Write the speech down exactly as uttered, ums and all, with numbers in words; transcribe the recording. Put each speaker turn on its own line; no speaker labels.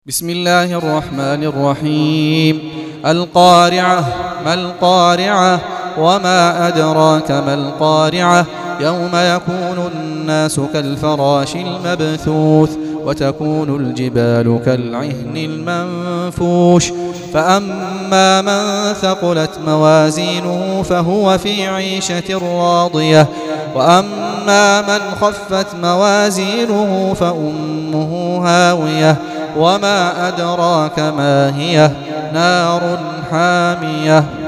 بسم الله الرحمن الرحيم. القارعة. ما القارعة؟ وما أدراك ما القارعة؟ يوم يكون الناس كالفراش المبثوث وتكون الجبال كالعهن المنفوش فأما من ثقلت موازينه فهو في عيشة راضية وأما من خفت موازينه فأمه هاوية وما أدراك ما هي نار حامية.